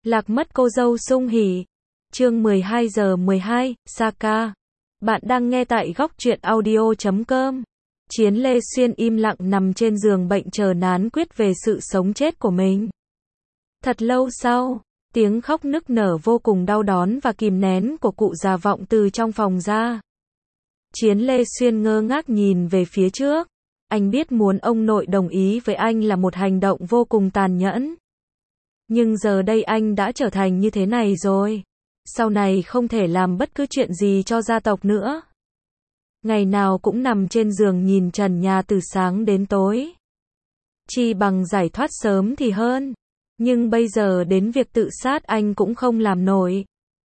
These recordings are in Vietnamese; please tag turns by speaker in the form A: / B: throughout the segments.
A: Lạc mất cô dâu sung hỉ. Chương 12:12, Saka. Bạn đang nghe tại góc truyện audio.com. Chiến Lê Xuyên im lặng nằm trên giường bệnh chờ nán quyết về sự sống chết của mình. Thật lâu sau, tiếng khóc nức nở vô cùng đau đớn và kìm nén của cụ già vọng từ trong phòng ra. Chiến Lê Xuyên ngơ ngác nhìn về phía trước. Anh biết muốn ông nội đồng ý với anh là một hành động vô cùng tàn nhẫn. Nhưng giờ đây anh đã trở thành như thế này rồi. Sau này không thể làm bất cứ chuyện gì cho gia tộc nữa. Ngày nào cũng nằm trên giường nhìn trần nhà từ sáng đến tối. Chi bằng giải thoát sớm thì hơn. Nhưng bây giờ đến việc tự sát anh cũng không làm nổi.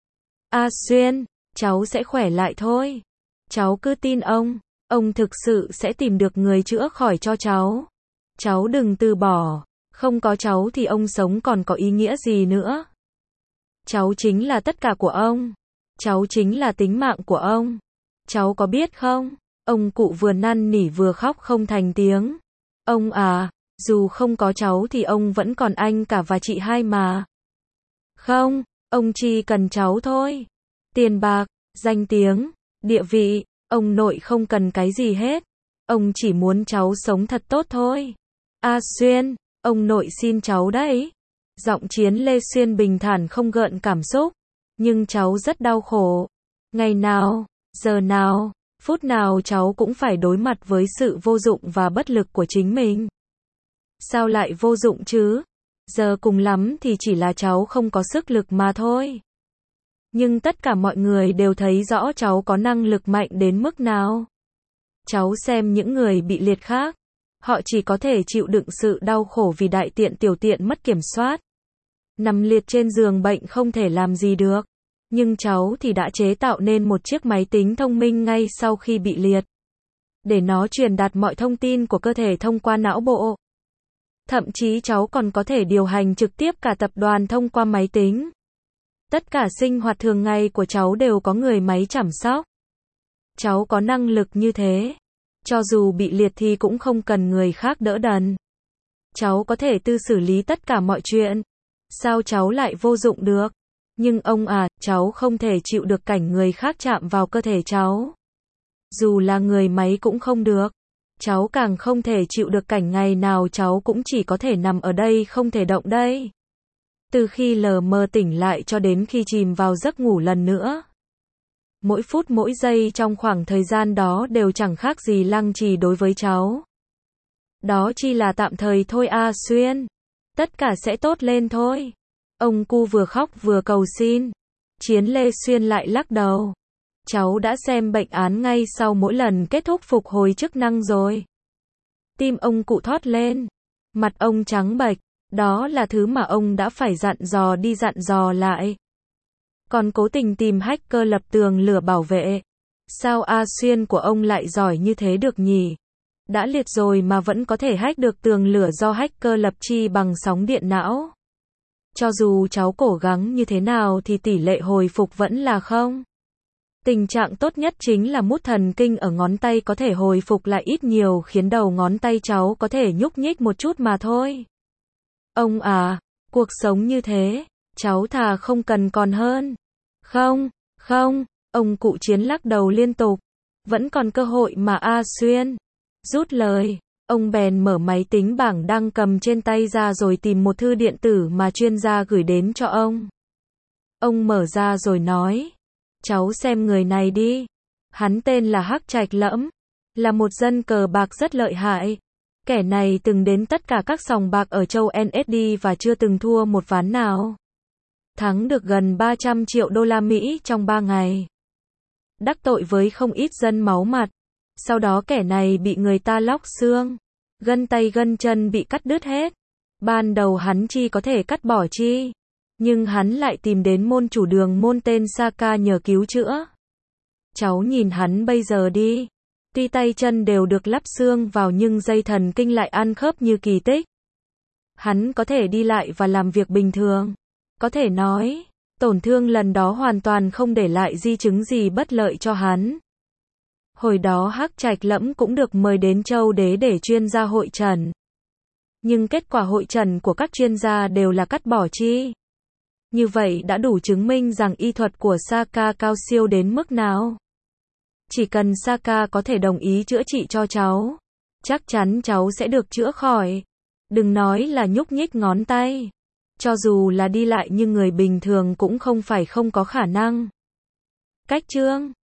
A: A Xuyên, cháu sẽ khỏe lại thôi. Cháu cứ tin ông thực sự sẽ tìm được người chữa khỏi cho cháu. Cháu đừng từ bỏ, không có cháu thì ông sống còn có ý nghĩa gì nữa. Cháu chính là tất cả của ông. Cháu chính là tính mạng của ông. Cháu có biết không? Ông cụ vừa năn nỉ vừa khóc không thành tiếng. Ông à, dù không có cháu thì ông vẫn còn anh cả và chị hai mà. Không, ông chỉ cần cháu thôi. Tiền bạc, danh tiếng, địa vị, ông nội không cần cái gì hết. Ông chỉ muốn cháu sống thật tốt thôi. A Xuyên, ông nội xin cháu đấy. Giọng Chiến Lê Xuyên bình thản không gợn cảm xúc. Nhưng cháu rất đau khổ. Ngày nào, giờ nào, phút nào cháu cũng phải đối mặt với sự vô dụng và bất lực của chính mình. Sao lại vô dụng chứ? Giờ cùng lắm thì chỉ là cháu không có sức lực mà thôi. Nhưng tất cả mọi người đều thấy rõ cháu có năng lực mạnh đến mức nào. Cháu xem những người bị liệt khác. Họ chỉ có thể chịu đựng sự đau khổ vì đại tiện tiểu tiện mất kiểm soát. Nằm liệt trên giường bệnh không thể làm gì được. Nhưng cháu thì đã chế tạo nên một chiếc máy tính thông minh ngay sau khi bị liệt. Để nó truyền đạt mọi thông tin của cơ thể thông qua não bộ. Thậm chí cháu còn có thể điều hành trực tiếp cả tập đoàn thông qua máy tính. Tất cả sinh hoạt thường ngày của cháu đều có người máy chăm sóc. Cháu có năng lực như thế. Cho dù bị liệt thì cũng không cần người khác đỡ đần. Cháu có thể tự xử lý tất cả mọi chuyện. Sao cháu lại vô dụng được? Nhưng ông à, cháu không thể chịu được cảnh người khác chạm vào cơ thể cháu. Dù là người máy cũng không được. Cháu càng không thể chịu được cảnh ngày nào cháu cũng chỉ có thể nằm ở đây không thể động đây. Từ khi lờ mờ tỉnh lại cho đến khi chìm vào giấc ngủ lần nữa. Mỗi phút mỗi giây trong khoảng thời gian đó đều chẳng khác gì lăng trì đối với cháu. Đó chỉ là tạm thời thôi A Xuyên. Tất cả sẽ tốt lên thôi. Ông cu vừa khóc vừa cầu xin. Chiến Lê Xuyên lại lắc đầu. Cháu đã xem bệnh án ngay sau mỗi lần kết thúc phục hồi chức năng rồi. Tim ông cụ thót lên. Mặt ông trắng bệch. Đó là thứ mà ông đã phải dặn dò đi dặn dò lại. Còn cố tình tìm hacker lập tường lửa bảo vệ. Sao A Xuyên của ông lại giỏi như thế được nhỉ? Đã liệt rồi mà vẫn có thể hack được tường lửa do hacker lập chi bằng sóng điện não. Cho dù cháu cố gắng như thế nào thì tỷ lệ hồi phục vẫn là không. Tình trạng tốt nhất chính là mút thần kinh ở ngón tay có thể hồi phục lại ít nhiều khiến đầu ngón tay cháu có thể nhúc nhích một chút mà thôi. Ông à, cuộc sống như thế, cháu thà không cần còn hơn. Không, ông cụ Chiến lắc đầu liên tục. Vẫn còn cơ hội mà A Xuyên. Rút lời, ông bèn mở máy tính bảng đang cầm trên tay ra rồi tìm một thư điện tử mà chuyên gia gửi đến cho ông. Ông mở ra rồi nói, cháu xem người này đi. Hắn tên là Hắc Trạch Lẫm, là một dân cờ bạc rất lợi hại. Kẻ này từng đến tất cả các sòng bạc ở châu NSD và chưa từng thua một ván nào. Thắng được gần 300 triệu đô la Mỹ trong 3 ngày. Đắc tội với không ít dân máu mặt. Sau đó kẻ này bị người ta lóc xương. Gân tay gân chân bị cắt đứt hết. Ban đầu hắn chỉ có thể cắt bỏ chi. Nhưng hắn lại tìm đến môn chủ đường môn tên Saka nhờ cứu chữa. Cháu nhìn hắn bây giờ đi. Tuy tay chân đều được lắp xương vào nhưng dây thần kinh lại ăn khớp như kỳ tích. Hắn có thể đi lại và làm việc bình thường. Có thể nói, tổn thương lần đó hoàn toàn không để lại di chứng gì bất lợi cho hắn. Hồi đó Hắc Trạch Lẫm cũng được mời đến Châu Đế để chuyên gia hội trần. Nhưng kết quả hội trần của các chuyên gia đều là cắt bỏ chi. Như vậy đã đủ chứng minh rằng y thuật của Saka cao siêu đến mức nào. Chỉ cần Saka có thể đồng ý chữa trị cho cháu, chắc chắn cháu sẽ được chữa khỏi. Đừng nói là nhúc nhích ngón tay. Cho dù là đi lại như người bình thường cũng không phải không có khả năng. Cách chương